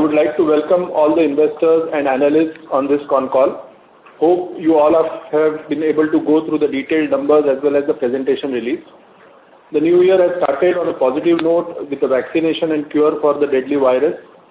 would like to welcome all the investors and analysts on this con call. Hope you all have been able to go through the detailed numbers as well as the presentation release. The new year has started on a positive note with the vaccination and cure for the deadly virus.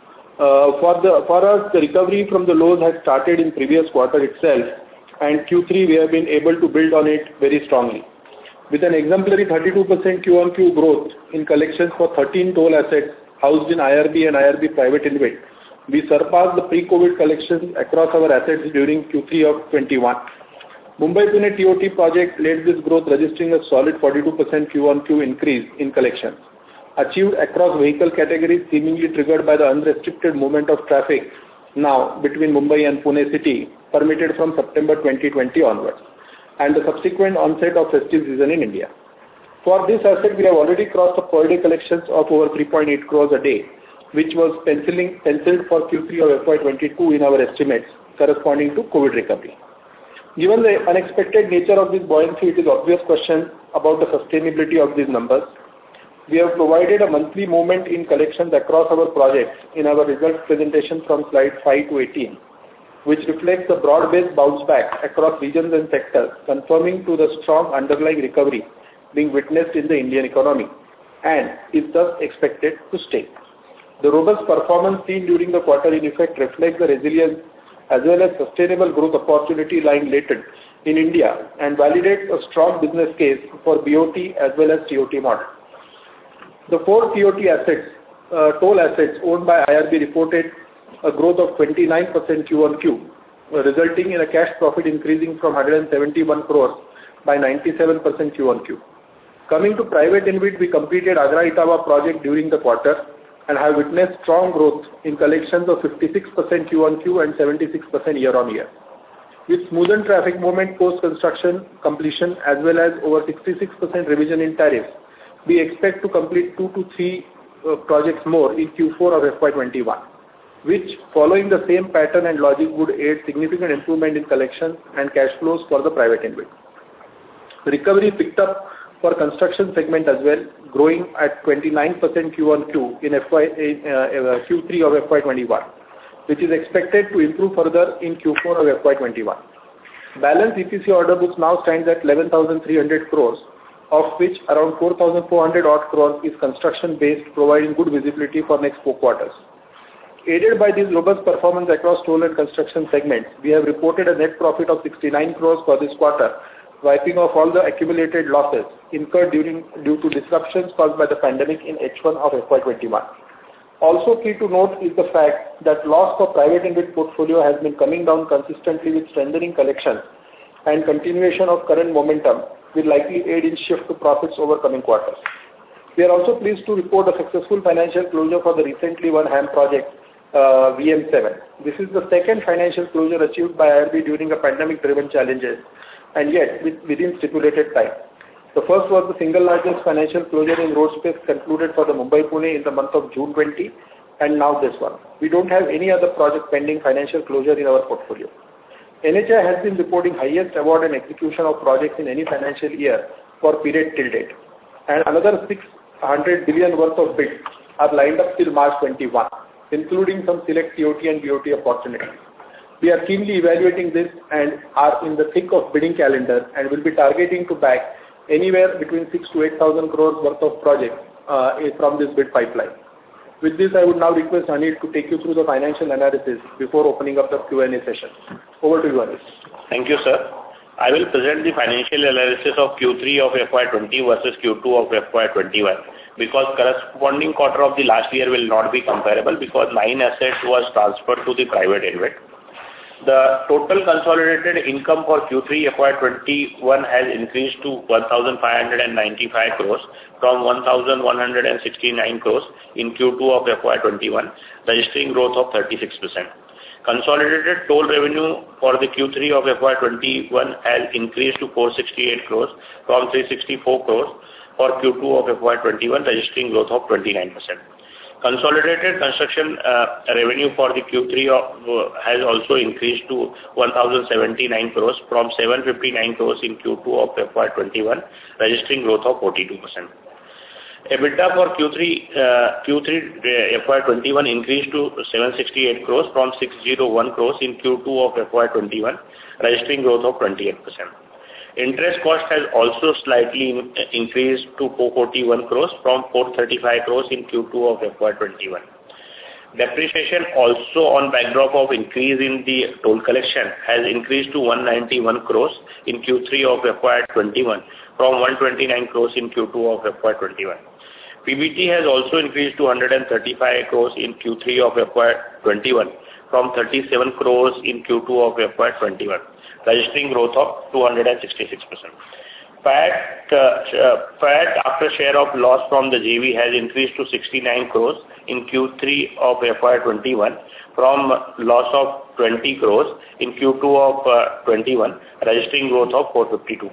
For us, the recovery from the lows had started in previous quarter itself, and Q3 we have been able to build on it very strongly. With an exemplary 32% Q-on-Q growth in collections for 13 toll assets housed in IRB and IRB Private InvIT, we surpassed the pre-COVID collections across our assets during Q3 of 21. Mumbai-Pune TOT project led this growth, registering a solid 42% Q-on-Q increase in collections, achieved across vehicle categories, seemingly triggered by the unrestricted movement of traffic now between Mumbai and Pune city, permitted from September 2020 onwards, and the subsequent onset of festive season in India. For this asset, we have already crossed the per-day collections of over 3.8 crores a day, which was penciled for Q3 of FY22 in our estimates, corresponding to COVID recovery. Given the unexpected nature of this buoyancy, it is obvious question about the sustainability of these numbers. We have provided a monthly movement in collections across our projects in our results presentation from slide 5 to 18, which reflects the broad-based bounce back across regions and sectors, confirming to the strong underlying recovery being witnessed in the Indian economy and is thus expected to stay. The robust performance seen during the quarter in effect reflects the resilience as well as sustainable growth opportunity lying latent in India and validates a strong business case for BOT as well as TOT model. The 4 TOT assets, toll assets owned by IRB reported a growth of 29% Q-on-Q, resulting in a cash profit increasing from 171 crores by 97% Q-on-Q. Coming to private InvIT, we completed Agra-Etawah project during the quarter and have witnessed strong growth in collections of 56% Q-on-Q and 76% year-on-year. With smoothened traffic movement post-construction completion as well as over 66% revision in tariffs, we expect to complete 2 to 3 projects more in Q4 of FY21, which, following the same pattern and logic, would aid significant improvement in collections and cash flows for the private InvIT. The recovery picked up for construction segment as well, growing at 29% Q-on-Q in Q3 of FY21, which is expected to improve further in Q4 of FY21. Balance EPC order books now stands at 11,300 crores, of which around 4,400 odd crores is construction-based, providing good visibility for next 4 quarters. Aided by this robust performance across toll and construction segments, we have reported a net profit of 69 crores for this quarter, wiping off all the accumulated losses incurred due to disruptions caused by the pandemic in H1 of FY21. Also key to note is the fact that loss for private InvIT portfolio has been coming down consistently with strengthening collections, and continuation of current momentum will likely aid in shift to profits over coming quarters. We are also pleased to report a successful financial closure for the recently won HAM project, VM7. This is the second financial closure achieved by IRB during a pandemic-driven challenges, and yet within stipulated time. The first was the single largest financial closure in road space concluded for the Mumbai-Pune in the month of June 20, and now this one. We don't have any other project pending financial closure in our portfolio. NHAI has been reporting highest award and execution of projects in any financial year for period till date, and another 600 billion worth of bids are lined up till March 21, including some select TOT and BOT opportunities. We are keenly evaluating this and are in the thick of bidding calendar and will be targeting to back anywhere between 6,000 to 8,000 crores worth of projects from this bid pipeline. With this, I would now request Anil to take you through the financial analysis before opening up the Q&A session. Over to you, Anil. Thank you, sir. I will present the financial analysis of Q3 of FY20 versus Q2 of FY21, because corresponding quarter of the last year will not be comparable because 9 assets was transferred to the private InvIT. The total consolidated income for Q3 FY21 has increased to 1,595 crores from 1,169 crores in Q2 of FY21, registering growth of 36%. Consolidated toll revenue for the Q3 of FY21 has increased to 468 crores from 364 crores for Q2 of FY21, registering growth of 29%. Consolidated construction revenue for the Q3 has also increased to 1,079 crores from 759 crores in Q2 of FY21, registering growth of 42%. EBITDA for Q3 FY21 increased to 768 crores from 601 crores in Q2 of FY21, registering growth of 28%. Interest cost has also slightly increased to 441 crores from 435 crores in Q2 of FY21. Depreciation also on backdrop of increase in the toll collection has increased to 191 crores in Q3 of FY21 from 129 crores in Q2 of FY21. PBT has also increased to 135 crores in Q3 of FY21 from 37 crores in Q2 of FY21, registering growth of 266%. PAT after share of loss from the JV has increased to 69 crores in Q3 of FY21 from loss of 20 crores in Q2 of 21, registering growth of 452%.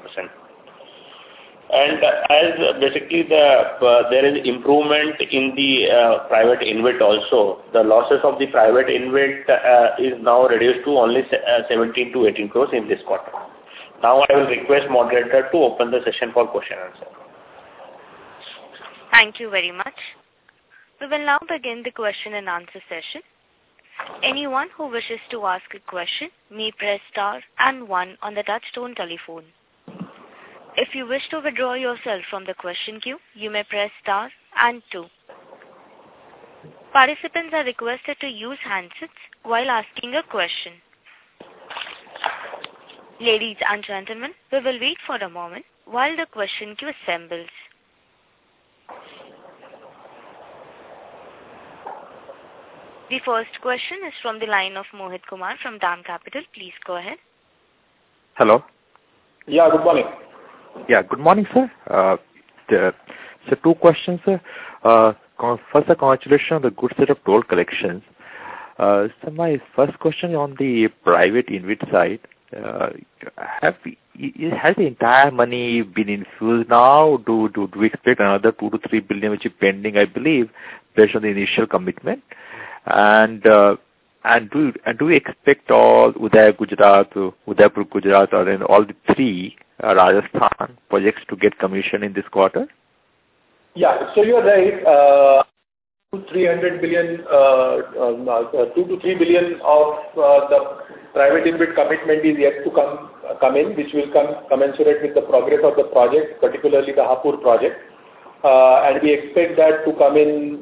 And as basically there is improvement in the private InvIT also, the losses of the private InvIT is now reduced to only 17 to 18 crores in this quarter. Now I will request moderator to open the session for question and answer. Thank you very much. We will now begin the question and answer session. Anyone who wishes to ask a question may press star and 1 on the touchtone telephone. If you wish to withdraw yourself from the question queue, you may press star and 2. Participants are requested to use handsets while asking a question. Ladies and gentlemen, we will wait for a moment while the question queue assembles. The first question is from the line of Mohit Kumar from DAM Capital. Please go ahead. Hello. Yeah, good morning. Yeah, good morning, sir. So two questions, sir. First, congratulations on the good set of toll collections. So my first question on the private InvIT side, has the entire money been infused now? Do we expect another 2 to 3 billion which is pending, I believe, based on the initial commitment? And do we expect all Udaipur Gujarat, or in all the three Rajasthan projects to get commissioned in this quarter? Yeah, so you're right. 2 to 3 billion of the private InvIT commitment is yet to come in, which will come commensurate with the progress of the project, particularly the Hapur project. And we expect that to come in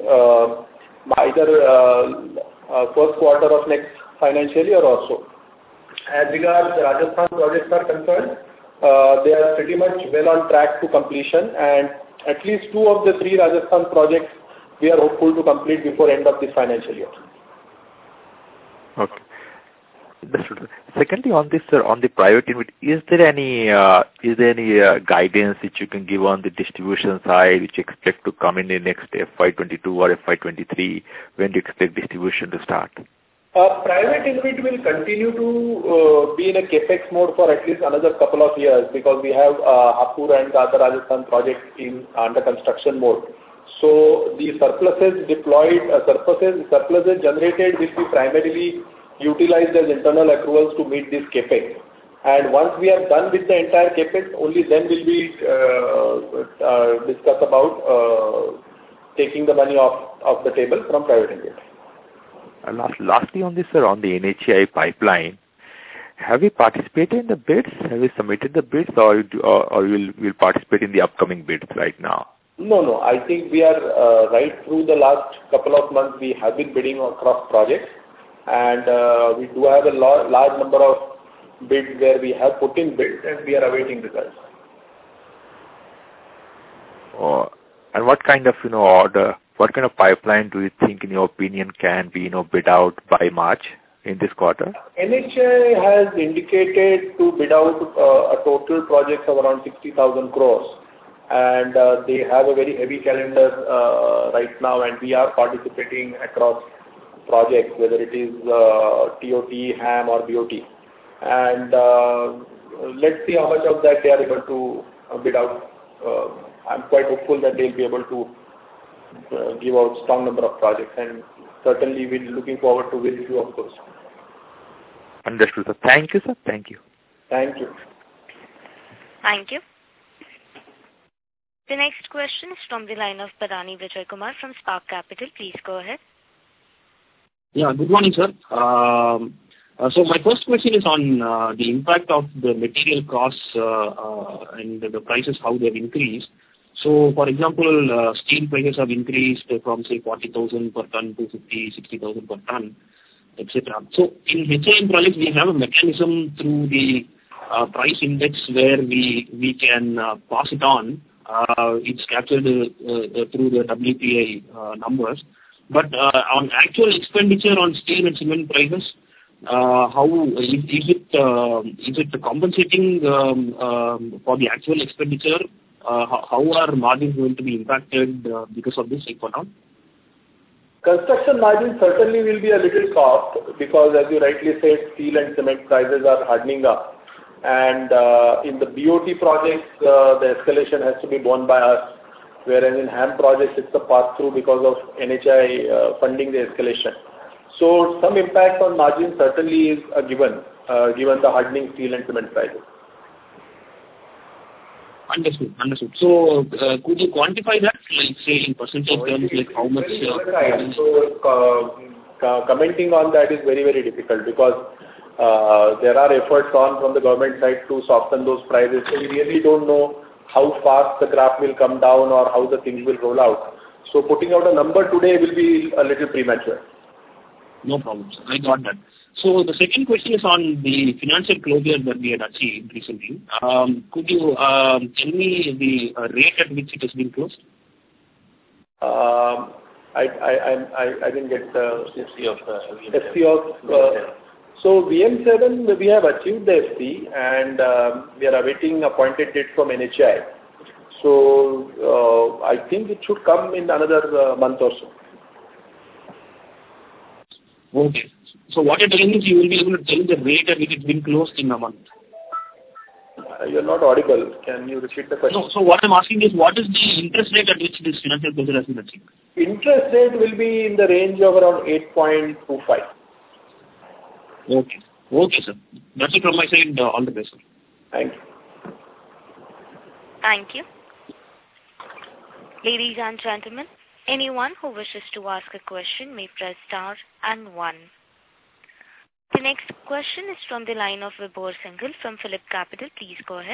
either first quarter of next financial year or so. As regards the Rajasthan projects are concerned, they are pretty much well on track to completion, and at least 2 of the 3 Rajasthan projects we are hopeful to complete before end of this financial year. Okay. Secondly, on this, sir, on the private InvIT, is there any guidance which you can give on the distribution side, which you expect to come in the next FY22 or FY23? When do you expect distribution to start? Private InvIT will continue to be in a capex mode for at least another couple of years, because we have Hapur and the other Rajasthan projects under construction mode. So the surpluses generated will be primarily utilized as internal accruals to meet this capex. And once we are done with the entire capex, only then will we discuss about taking the money off the table from private InvIT. Lastly on this, sir, on the NHAI pipeline, have you participated in the bids? Have you submitted the bids, or will participate in the upcoming bids right now? No. I think we are right through the last couple of months. We have been bidding across projects, and we do have a large number of bids where we have put in bids, and we are awaiting results. And what kind of order? What kind of pipeline do you think, in your opinion, can be bid out by March in this quarter? NHAI has indicated to bid out a total project of around 60,000 crores, and they have a very heavy calendar right now, and we are participating across projects, whether it is TOT, HAM or BOT. And let's see how much of that they are able to bid out. I'm quite hopeful that they'll be able to give out strong number of projects, and certainly we're looking forward to win few of those. Understood, sir. Thank you, sir. Thank you. Thank you. Thank you. The next question is from the line of Bharani Vijay Kumar from Spark Capital. Please go ahead. Yeah, good morning, sir. So my first question is on the impact of the material costs and the prices, how they have increased. So, for example, steel prices have increased from, say, 40,000 per ton to 50, 60,000 per ton, etc. So, in HIM projects, we have a mechanism through the price index where we can pass it on. It's captured through the WPI numbers. But on actual expenditure on steel and cement prices, how is it compensating for the actual expenditure? How are margins going to be impacted because of this for now? Construction margins certainly will be a little soft because, as you rightly said, steel and cement prices are hardening up. And in the BOT projects, the escalation has to be borne by us, whereas in HAM projects, it's a pass-through because of NHAI funding the escalation. So some impact on margin certainly is a given the hardening steel and cement prices. Understood. So could you quantify that, like say in percentage terms, like how much? So commenting on that is very, very difficult because there are efforts from the government side to soften those prices. So we really don't know how fast the graph will come down or how the things will roll out. So putting out a number today will be a little premature. No problem, sir. I got that. So the second question is on the financial closure that we had achieved recently. Could you tell me the rate at which it has been closed? I didn't get the FC of so VM7 we have achieved the FC and we are awaiting appointed date from NHAI. So I think it should come in another month or so. Okay. So what you're telling is you will be able to tell the rate at which it's been closed in a month. You're not audible. Can you repeat the question? No. So what I'm asking is, what is the interest rate at which this financial closure has been achieved? Interest rate will be in the range of around 8.25. Okay. Okay, sir. That's it from my side. All the best, sir. Thank you. Thank you. Ladies and gentlemen, anyone who wishes to ask a question may press star and 1. The next question is from the line of Vibhor Singhal from Phillip Capital. Please go ahead.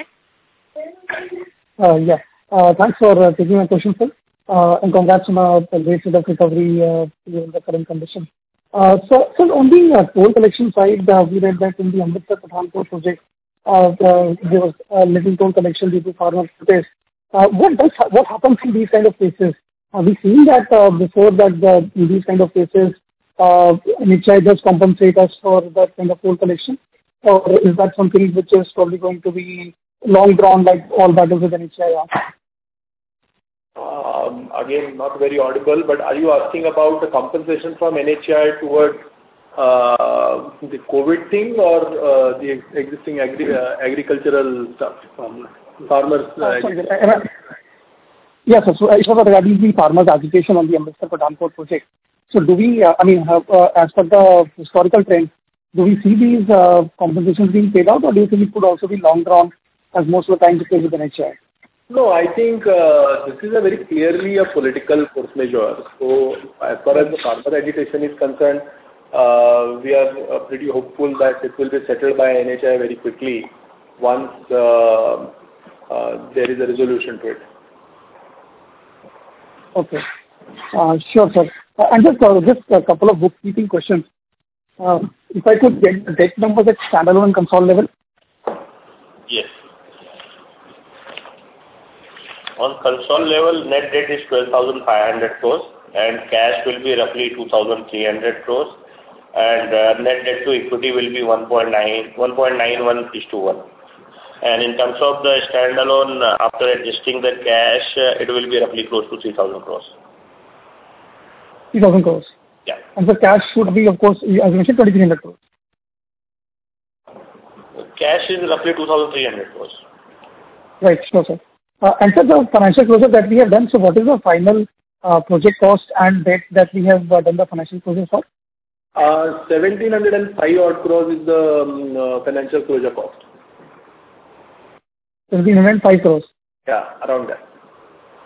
Thanks for taking my question, sir. And congrats on a great set of recovery in the current condition. So on the toll collection side, we read that in the Amritsar Pathankot project, there was a little toll collection due to farmer protest. What happens in these kind of cases? Have we seen that before that in these kind of cases, NHAI does compensate us for that kind of toll collection? Or is that something which is probably going to be long drawn like all battles with NHAI are? Again, not very audible, but are you asking about the compensation from NHAI towards the COVID thing or the existing agricultural stuff? Farmers? Yes, so it was regarding the farmers' agitation on the Amritsar Pathankot project. So do we, as per the historical trend, do we see these compensations being paid out or do you think it could also be long drawn as most of the time to pay with NHAI? No, I think this is a very clearly a political force majeure. So as far as the farmer agitation is concerned, we are pretty hopeful that it will be settled by NHAI very quickly once there is a resolution to it. Okay. Sure, sir. And just a couple of bookkeeping questions. If I could get the debt numbers at standalone and consolidated level? Yes. On consolidated level, net debt is 12,500 crores and cash will be roughly 2,300 crores and net debt to equity will be 1.91:1. And in terms of the standalone, after adjusting the cash, it will be roughly close to 3,000 crores. 3,000 crores? Yeah. And the cash should be, of course, as you mentioned, 2,300 crores. Cash is roughly 2,300 crores. Right, sure, sir. And sir, the financial closure that we have done, so what is the final project cost and debt that we have done the financial closure for? 1,705 odd crores is the financial closure cost. 1,705 crores? Yeah, around that.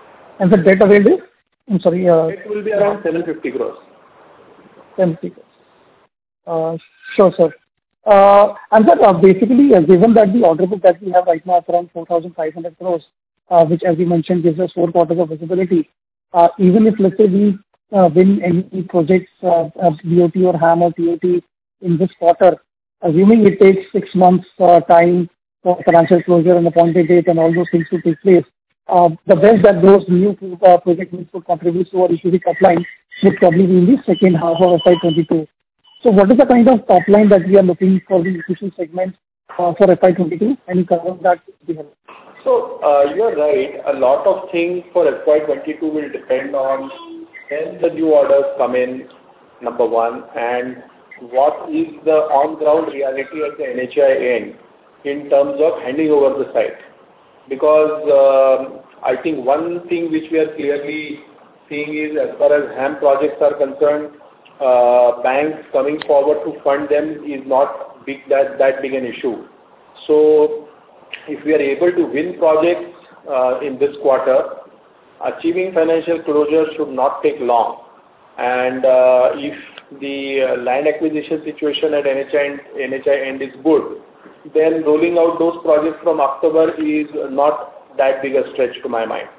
And the debt availed is? I'm sorry. It will be around 750 crores. 750 crores. Sure, sir. And sir, basically, given that the order book that we have right now is around 4,500 crores, which, as you mentioned, gives us 4 quarters of visibility, even if, let's say, we win any projects, BOT or HAM or TOT in this quarter, assuming it takes 6 months time for financial closure and appointed date and all those things to take place, the best that those new project wins would contribute to our equity top line would probably be in the second half of FY22. So what is the kind of top line that we are looking for the institutional segment for FY22? Any comment on that would be helpful. So you are right. A lot of things for FY22 will depend on when the new orders come in, number one, and what is the on-ground reality at the NHAI end in terms of handing over the site. Because I think one thing which we are clearly seeing is, as far as HAM projects are concerned, banks coming forward to fund them is not that big an issue. So if we are able to win projects in this quarter, achieving financial closure should not take long. And if the land acquisition situation at NHAI end is good, then rolling out those projects from October is not that big a stretch to my mind.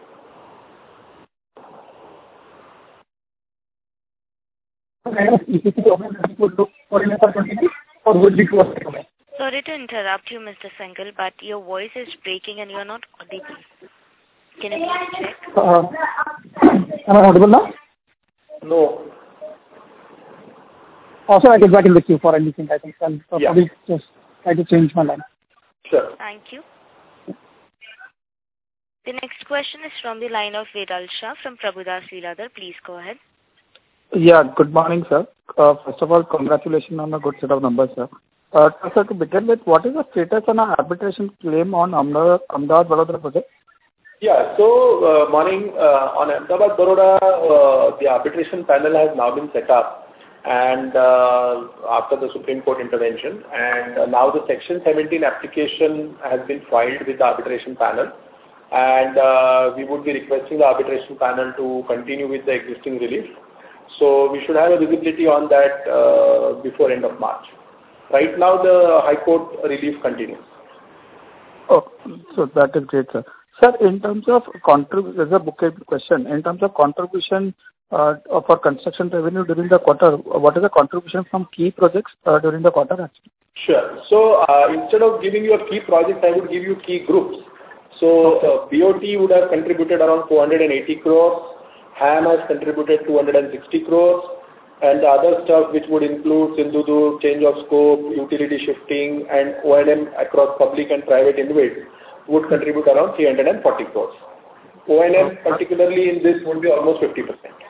Sorry to interrupt you, Mr. Sengal, but your voice is breaking and you are not audible. Can you please check? Am I audible now? No. Also, I get back in the queue for anything. I think I'll probably just try to change my line. Sure. Thank you. The next question is from the line of Vedal Shah from Prabhudas Lilladher. Please go ahead. Yeah, good morning, sir. First of all, congratulations on a good set of numbers, sir. Sir, to begin with, what is the status on our arbitration claim on Ahmedabad-Baroda project? Yeah, so morning. On Ahmedabad-Baroda, the arbitration panel has now been set up, and after the Supreme Court intervention, and now the Section 17 application has been filed with the arbitration panel, and we would be requesting the arbitration panel to continue with the existing relief. So we should have a visibility on that before end of March. Right now, the High Court relief continues. Oh, so that is great, sir. Sir, in terms of there's a bookkeeping question. In terms of contribution for construction revenue during the quarter, what is the contribution from key projects during the quarter actually? Sure. So instead of giving you a key project, I would give you key groups. So BOT would have contributed around 480 crores. HAM has contributed 260 crores. And the other stuff, which would include Sindhudur, change of scope, utility shifting, and O&M across public and private InvIT, would contribute around 340 crores. O&M, particularly in this, would be almost 50%.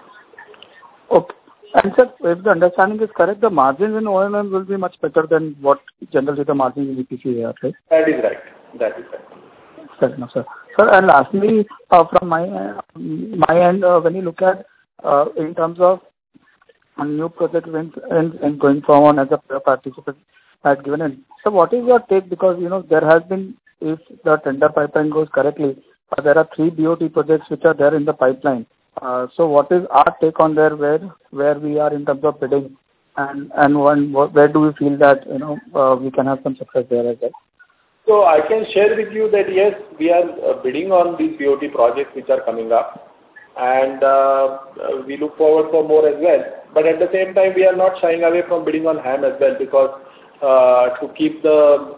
Okay. And sir, if the understanding is correct, the margins in O&M will be much better than what generally the margins in EPC are, right? That is right. Fair enough, sir. Sir, and lastly, from my end, when you look at in terms of new project wins and going forward as a participant had given in. So what is your take? Because, there has been, if the tender pipeline goes correctly, there are 3 BOT projects which are there in the pipeline. So what is our take on there, where we are in terms of bidding, and where do we feel that, we can have some success there as well? So I can share with you that yes, we are bidding on these BOT projects which are coming up, and we look forward for more as well. But at the same time, we are not shying away from bidding on HAM as well, because to keep the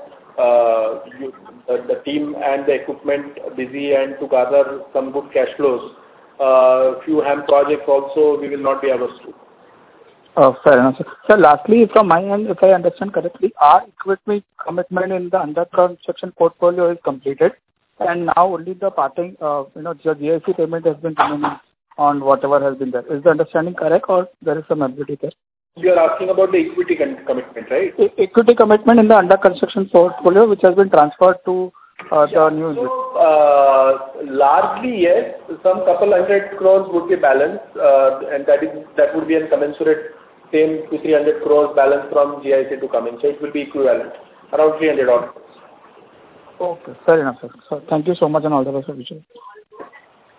team and the equipment busy and to gather some good cash flows, few HAM projects also we will not be averse to. Fair enough, sir. Sir, lastly, from my end, if I understand correctly, our equipment commitment in the under construction portfolio is completed, and now only the parting, the GIC payment has been coming on whatever has been there. Is the understanding correct, or there is some ambiguity there? You are asking about the equity commitment, right? Equity commitment in the under construction portfolio, which has been transferred to the new. So, largely yes, some couple 100 crores would be balanced, and that would be a commensurate same to 300 crores balance from GIC to come in. So it will be equivalent, around 300 odd crores. Okay, fair enough, sir. So thank you so much and all the best for future.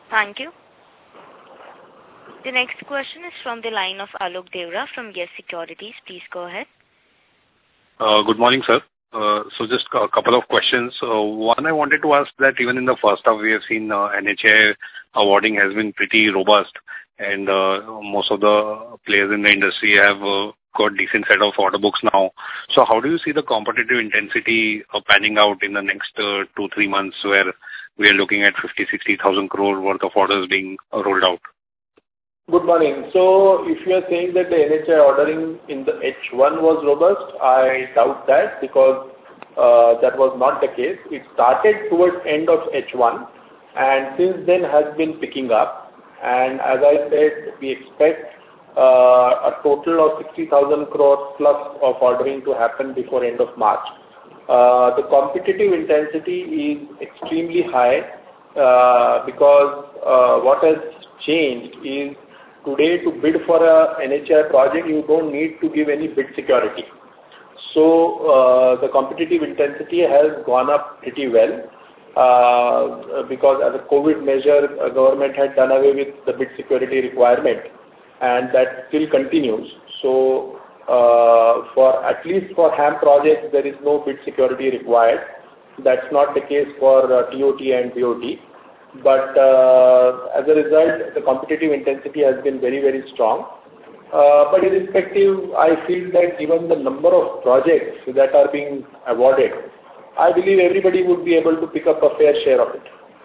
Thank you. The next question is from the line of Alok Deora from Yes Securities. Please go ahead. Good morning, sir. So just a couple of questions. One, I wanted to ask that even in the first half, we have seen NHAI awarding has been pretty robust, and most of the players in the industry have got decent set of order books now. So how do you see the competitive intensity panning out in the next 2-3 months, where we are looking at 50,000-60,000 crore worth of orders being rolled out? Good morning. So if you are saying that the NHAI ordering in the H1 was robust, I doubt that, because that was not the case. It started towards end of H1 and since then has been picking up. And as I said, we expect a total of 60,000 crores plus of ordering to happen before end of March. The competitive intensity is extremely high because what has changed is today to bid for a NHAI project, you don't need to give any bid security. So the competitive intensity has gone up pretty well because as a COVID measure, government had done away with the bid security requirement, and that still continues. So for at least for HAM projects, there is no bid security required. That's not the case for TOT and BOT. But as a result, the competitive intensity has been very, very strong. But irrespective, I feel that given the number of projects that are being awarded, I believe everybody would be able to pick up a fair share of it.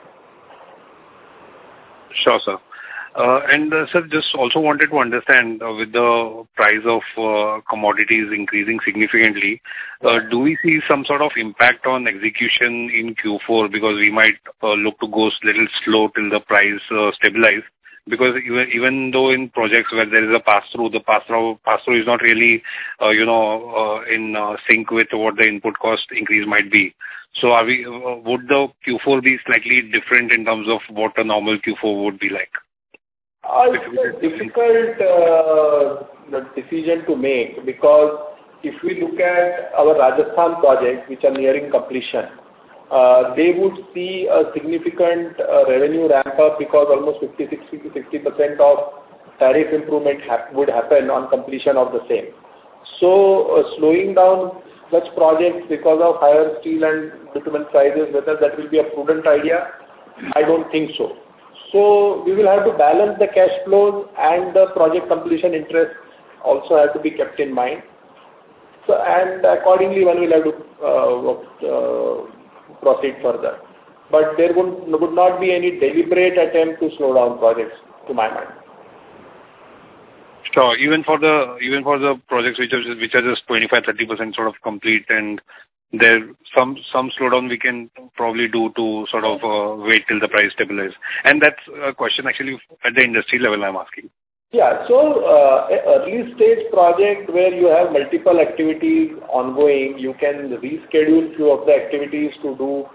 Sure, sir. And sir, just also wanted to understand with the price of commodities increasing significantly, do we see some sort of impact on execution in Q4, because we might look to go a little slow till the price stabilize? Because even though in projects where there is a pass-through, the pass-through is not really in sync with what the input cost increase might be. So would the Q4 be slightly different in terms of what a normal Q4 would be like? It's a difficult decision to make, because if we look at our Rajasthan projects, which are nearing completion, they would see a significant revenue ramp up, because almost 50-60% of tariff improvement would happen on completion of the same. So slowing down such projects because of higher steel and bitumen prices, whether that will be a prudent idea, I don't think so. So we will have to balance the cash flows, and the project completion interest also have to be kept in mind. So, and accordingly one will have to proceed further. But there would not be any deliberate attempt to slow down projects, to my mind. Sure. Even for the projects which are just 25-30% sort of complete, and there some slowdown we can probably do to sort of wait till the price stabilize. And that's a question actually at the industry level I'm asking. Yeah. So early stage project where you have multiple activities ongoing, you can reschedule few of the activities to do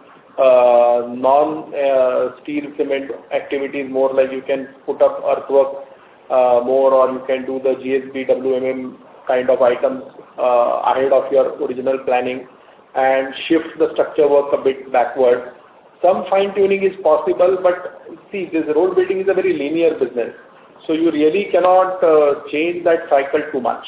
non-steel cement activities more, like you can put up earthwork more, or you can do the GSB, WMM kind of items ahead of your original planning, and shift the structure work a bit backward. Some fine tuning is possible, but see, this road building is a very linear business. So you really cannot change that cycle too much.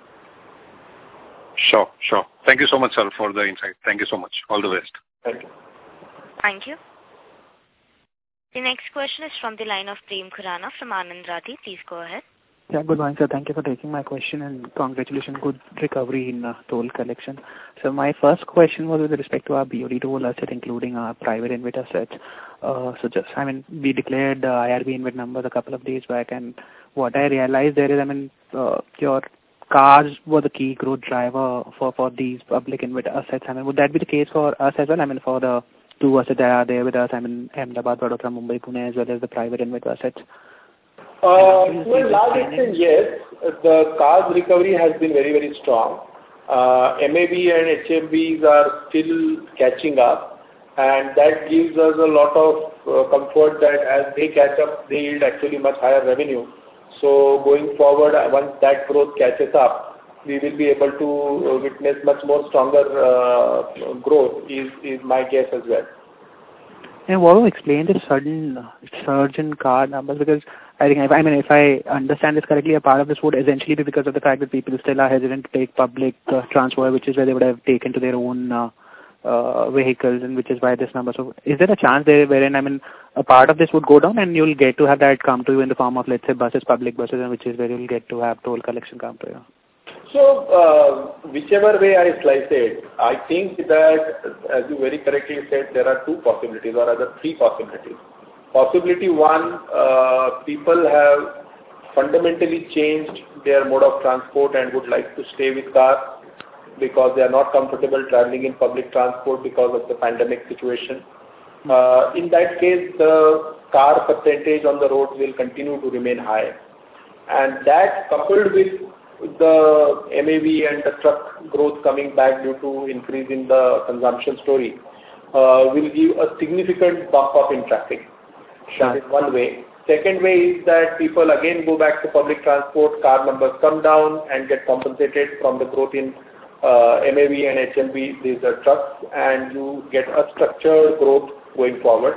Sure. Thank you so much, sir, for the insight. Thank you so much. All the best. Thank you. Thank you. The next question is from the line of Prem Khurana from Anand Rathi. Please go ahead. Yeah, good morning, sir. Thank you for taking my question, and congratulations, good recovery in toll collection. So my first question was with respect to our BOT toll asset, including our private InvIT assets. We declared IRB InvIT numbers a couple of days back, and what I realized there is, your cars were the key growth driver for these public InvIT assets. Would that be the case for us as well? For the two assets that are there with us, Ahmedabad, Vadodara, Mumbai, Pune, as well as the private InvIT assets. To a large extent, yes. The cars recovery has been very, very strong. MAB and HMBs are still catching up, and that gives us a lot of comfort that as they catch up, they yield actually much higher revenue. So going forward, once that growth catches up, we will be able to witness much more stronger growth, is my guess as well. And what will explain the sudden surge in car numbers? Because I think, if I understand this correctly, a part of this would essentially be because of the fact that people still are hesitant to take public transport, which is where they would have taken to their own vehicles, and which is why this number. So is there a chance there wherein, a part of this would go down and you'll get to have that come to you in the form of, let's say, buses, public buses, and which is where you'll get to have toll collection come to you? So, whichever way I slice it, I think that, as you very correctly said, there are two possibilities, or rather three possibilities. Possibility one, people have fundamentally changed their mode of transport and would like to stay with cars because they are not comfortable traveling in public transport because of the pandemic situation. In that case, the car percentage on the roads will continue to remain high. And that, coupled with the MAV and the truck growth coming back due to increase in the consumption story, will give a significant bump up in traffic. That is one way. Second way is that people again go back to public transport, car numbers come down and get compensated from the growth in MAV and HLV, these are trucks, and you get a structured growth going forward.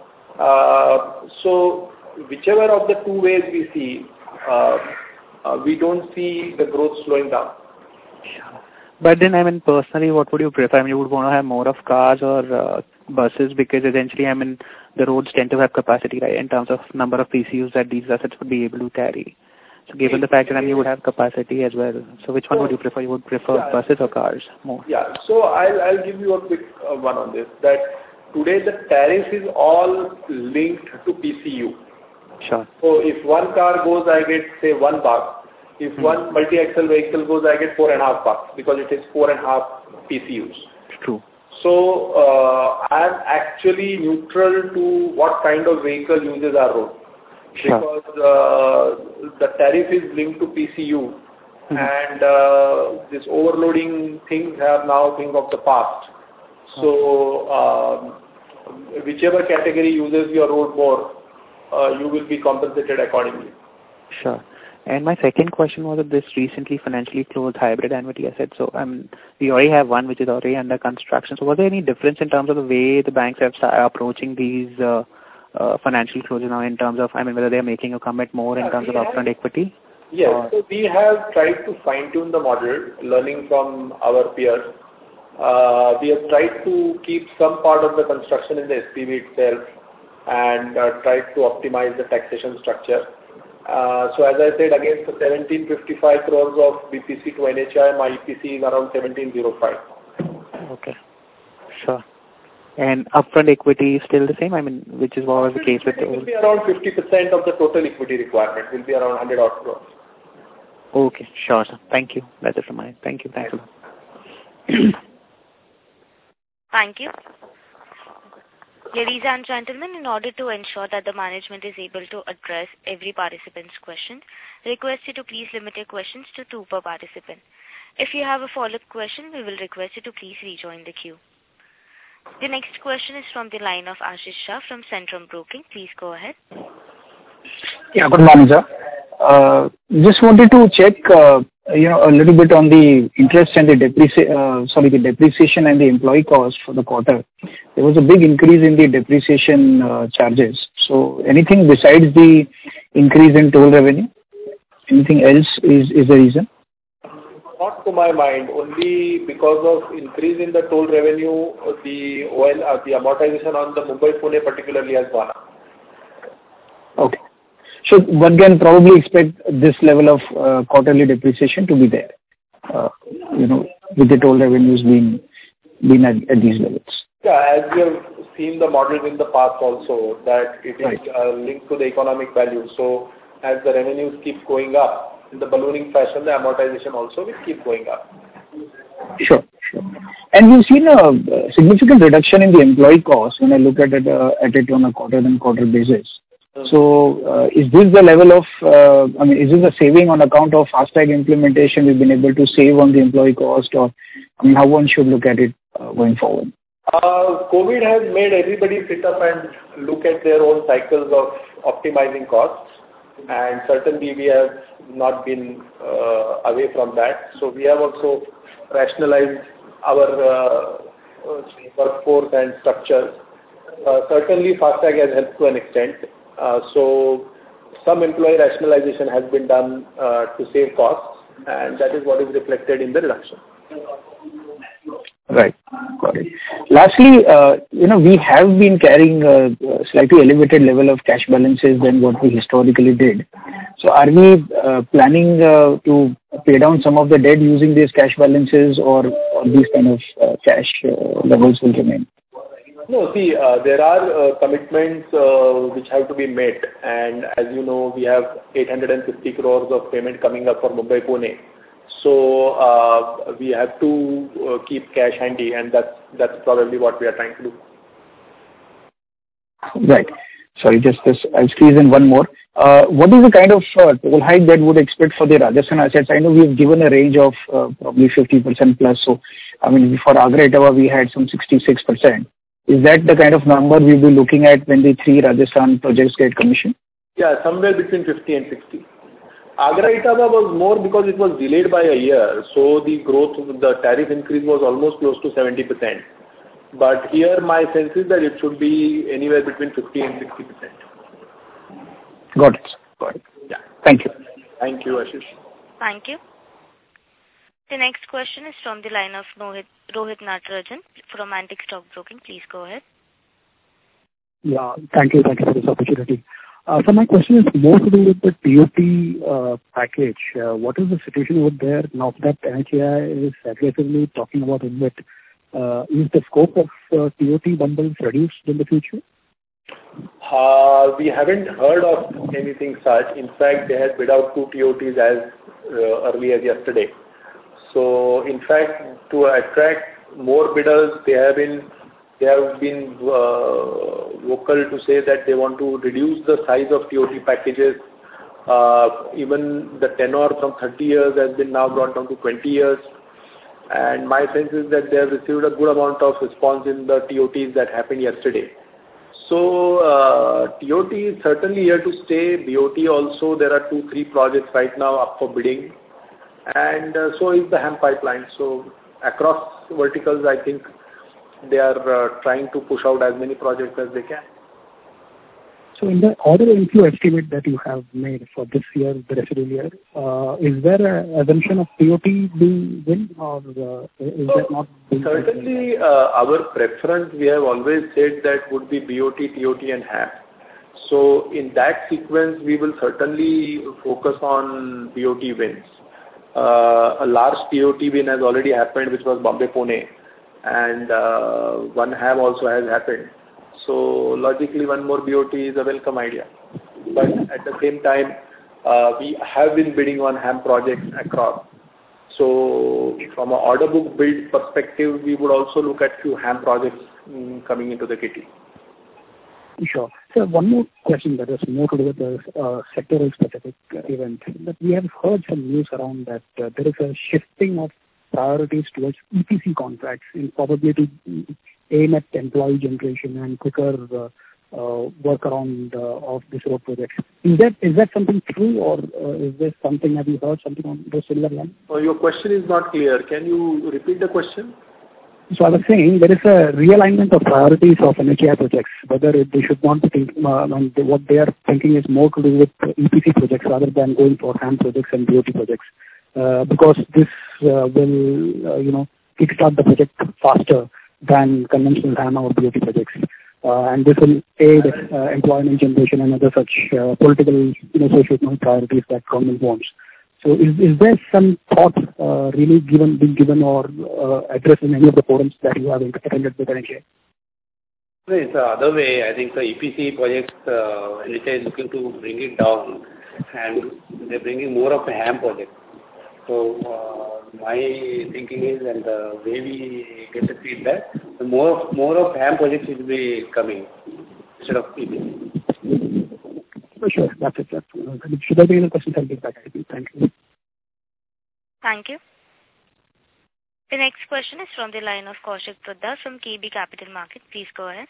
So whichever of the two ways we see, we don't see the growth slowing down. But then, personally, what would you prefer? You would want to have more of cars or buses, because essentially, the roads tend to have capacity, right, in terms of number of PCUs that these assets would be able to carry. So given the fact that you would have capacity as well, so which one would you prefer? You would prefer buses or cars more? Yeah, so I'll give you a quick one on this, that today the tariff is all linked to PCU. Sure. So if one car goes, I get, say, $1. If one multi-axle vehicle goes, I get $4.50 because it is 4.5 PCUs. True. So I am actually neutral to what kind of vehicle uses our road. Sure. Because the tariff is linked to PCU, and this overloading things have now thing of the past. So whichever category uses your road more, you will be compensated accordingly. Sure. And my second question was that this recently financially closed hybrid annuity asset. So we already have one which is already under construction. So was there any difference in terms of the way the banks have started approaching these financial closures now, in terms of, whether they are making a commit more in terms of upfront equity? Yes. So we have tried to fine-tune the model, learning from our peers. We have tried to keep some part of the construction in the SPV itself and tried to optimize the taxation structure. So as I said, against the 1755 crores of BPC to NHI, my EPC is around 1705. Okay. Sure. And upfront equity is still the same? Which is what was the case with the... It will be around 50% of the total equity requirement. Will be around 100 odd crores. Okay. Sure, sir. Thank you. That's it from my end. Thank you. Thanks a lot. Thank you. Ladies and gentlemen, in order to ensure that the management is able to address every participant's question, request you to please limit your questions to 2 per participant. If you have a follow-up question, we will request you to please rejoin the queue. The next question is from the line of Ashish Shah from Centrum Broking. Please go ahead. Yeah, good morning, sir. Just wanted to check, a little bit on the interest and the depreciation and the employee cost for the quarter. There was a big increase in the depreciation charges. So anything besides the increase in toll revenue? Anything else is the reason? Not to my mind. Only because of increase in the toll revenue, the amortization on the Mumbai-Pune particularly has gone up. Okay. So one can probably expect this level of quarterly depreciation to be there, with the toll revenues being at these levels. Yeah, as we have seen the models in the past also, that it is linked to the economic value. So as the revenues keep going up, in the ballooning fashion, the amortization also will keep going up. Sure. And we've seen a significant reduction in the employee cost when I look at it on a quarter-on-quarter basis. So is this the level of, is this a saving on account of FASTag implementation we've been able to save on the employee cost, or how one should look at it going forward? COVID has made everybody sit up and look at their own cycles of optimizing costs, and certainly we have not been away from that. So we have also rationalized our workforce and structures. certainly FASTag has helped to an extent. So some employee rationalization has been done to save costs, and that is what is reflected in the reduction. Right. Got it. Lastly, we have been carrying a slightly elevated level of cash balances than what we historically did. So are we planning to pay down some of the debt using these cash balances, or these kind of cash levels will remain? No, see, there are commitments which have to be met, and as you know, we have 850 crores of payment coming up for Mumbai-Pune. So we have to keep cash handy, and that's probably what we are trying to do. Right. Sorry, I'll squeeze in one more. What is the kind of toll hike that would expect for the Rajasthan assets? I know we've given a range of probably 50% plus. So, I mean, for Agra Etawah, we had some 66%. Is that the kind of number we'll be looking at when the 3 Rajasthan projects get commissioned? Yeah, somewhere between 50 and 60. Agra Etawah was more because it was delayed by a year. So the tariff increase was almost close to 70%. But here my sense is that it should be anywhere between 50 and 60%. Got it. Yeah. Thank you. Thank you, Ashish. Thank you. The next question is from the line of Rohit Natarajan from Antique Stock Broking. Please go ahead. Yeah, thank you for this opportunity. So my question is more to do with the TOT package. What is the situation over there now that NHAI is aggressively talking about InvIT? Is the scope of TOT bundles reduced in the future? We haven't heard of anything such. In fact, they had bid out 2 TOTs as early as yesterday. So, in fact, to attract more bidders, they have been vocal to say that they want to reduce the size of TOT packages. Even the tenure from 30 years has been now brought down to 20 years. And my sense is that they have received a good amount of response in the TOTs that happened yesterday. So, TOT is certainly here to stay. BOT also, there are 2-3 projects right now up for bidding. And so is the HAM pipeline. So, across verticals, I think they are trying to push out as many projects as they can. So in the order inflow estimate that you have made for this year, the rest of the year, is there an assumption of TOT being win, or is that not being? Certainly, our preference, we have always said that would be BOT, TOT and HAM. So in that sequence, we will certainly focus on BOT wins. A large TOT win has already happened, which was Bombay-Pune, and one HAM also has happened. So logically, one more BOT is a welcome idea. But at the same time, we have been bidding on HAM projects across. So from an order book build perspective, we would also look at few HAM projects coming into the kitty. Sure. So one more question that is more to do with the sectoral specific event. That we have heard some news around that there is a shifting of priorities towards EPC contracts in probably to aim at employee generation and quicker workaround of this road projects. Is that something true, or is there something, have you heard something on the similar line? Your question is not clear. Can you repeat the question? So I was saying there is a realignment of priorities of NHAI projects, whether they should not be thinking, what they are thinking is more to do with EPC projects rather than going for HAM projects and BOT projects. Because this will, kickstart the project faster than conventional HAM or BOT projects. And this will aid employment generation and other such political, socio-economic priorities that government wants. So is there some thought really being given or addressed in any of the forums that you have attended with NHAI? It's the other way. I think the EPC projects, NHAI is looking to bring it down, and they're bringing more of a HAM project. So my thinking is, and the way we get the feedback, the more of HAM projects will be coming instead of EPC. Sure, that's it. Should there be any questions, I'll get back to you. Thank you. Thank you. The next question is from the line of Kaushik Poddar from KB Capital Market. Please go ahead.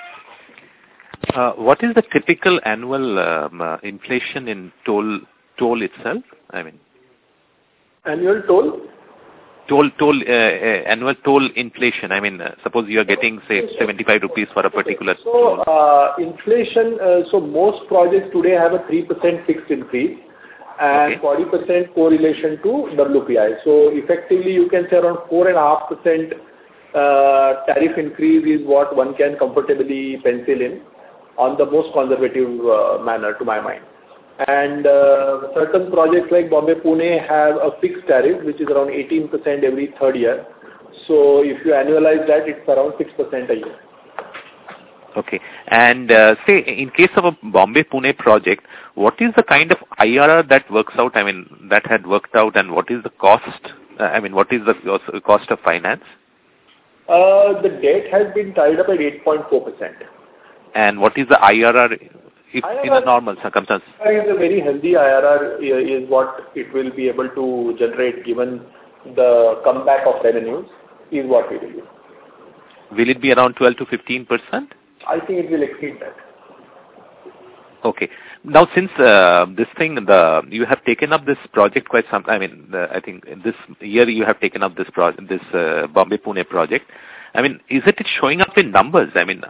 What is the typical annual inflation in toll itself? I mean, annual toll? annual toll inflation? I mean, suppose you are getting, say, 75 rupees for a particular. So, inflation, so most projects today have a 3% fixed increase and 40% correlation to WPI. So, effectively, you can say around 4.5% tariff increase is what one can comfortably pencil in on the most conservative manner, to my mind. And certain projects like Bombay-Pune have a fixed tariff, which is around 18% every third year. So if you annualize that, it's around 6% a year. Okay. And say, in case of a Bombay-Pune project, what is the kind of IRR that works out? I mean, that had worked out, and what is the cost? I mean, what is the cost of finance? The debt has been tied up at 8.4%. And what is the IRR? If IRR, in a normal circumstance? It's a very healthy IRR is what it will be able to generate given the comeback of revenues is what we will do. Will it be around 12 to 15%? I think it will exceed that. Okay. Now, since you have taken up this project quite some, I mean, I think this year you have taken up this Bombay-Pune project. I mean, is it showing up in numbers? I mean,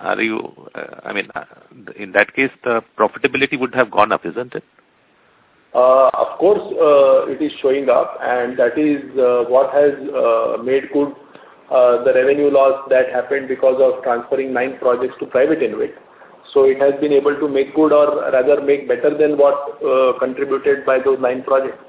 in that case, the profitability would have gone up, isn't it? Of course, it is showing up, and that is what has made good the revenue loss that happened because of transferring 9 projects to private InvIT. So it has been able to make good, or rather make better than what contributed by those 9 projects.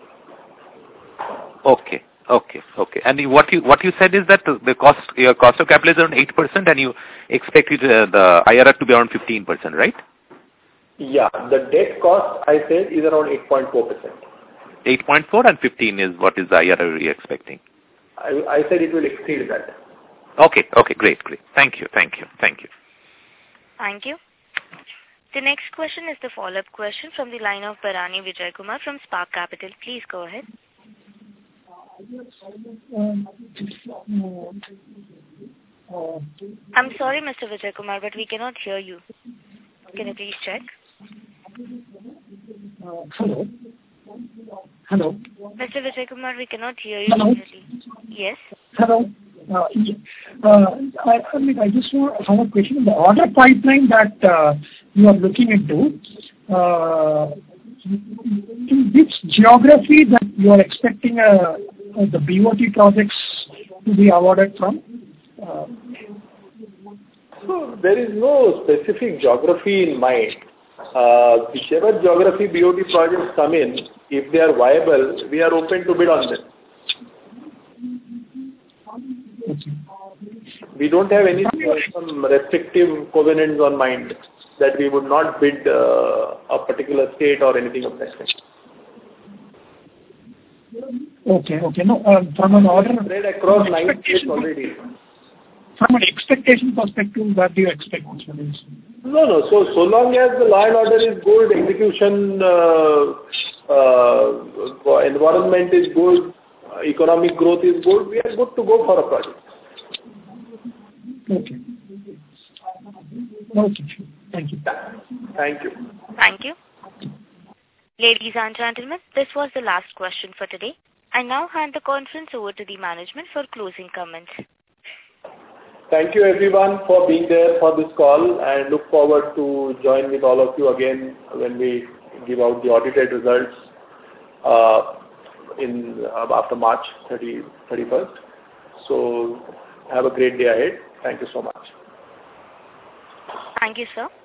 Okay. And what you said is that your cost of capital is around 8%, and you expect the IRR to be around 15%, right? Yeah, the debt cost I said is around 8.4%. 8.4 and 15 is what is the IRR you're expecting? I said it will exceed that. Okay, great. Thank you. Thank you. The next question is the follow-up question from the line of Bharani Vijay Kumar from Spark Capital. Please go ahead. I'm sorry, Mr. Vijay Kumar, but we cannot hear you. Can you please check? Hello. Mr. Vijay Kumar, we cannot hear you. Hello. Yes. Hello. I just have a question. The order pipeline that you are looking into, in which geography that you are expecting the BOT projects to be awarded from? So there is no specific geography in mind. Whichever geography BOT projects come in, if they are viable, we are open to bid on them. Okay. We don't have any some restrictive covenants on mind that we would not bid a particular state or anything of that kind. Okay. No, from an order spread across 9 states already. From an expectation perspective, what do you expect? No. So long as the law and order is good, execution environment is good, economic growth is good, we are good to go for a project. Okay. Thank you. Thank you. Thank you. Ladies and gentlemen, this was the last question for today. I now hand the conference over to the management for closing comments. Thank you everyone for being there for this call, and look forward to join with all of you again when we give out the audited results after March 31st. So have a great day ahead. Thank you so much. Thank you, sir.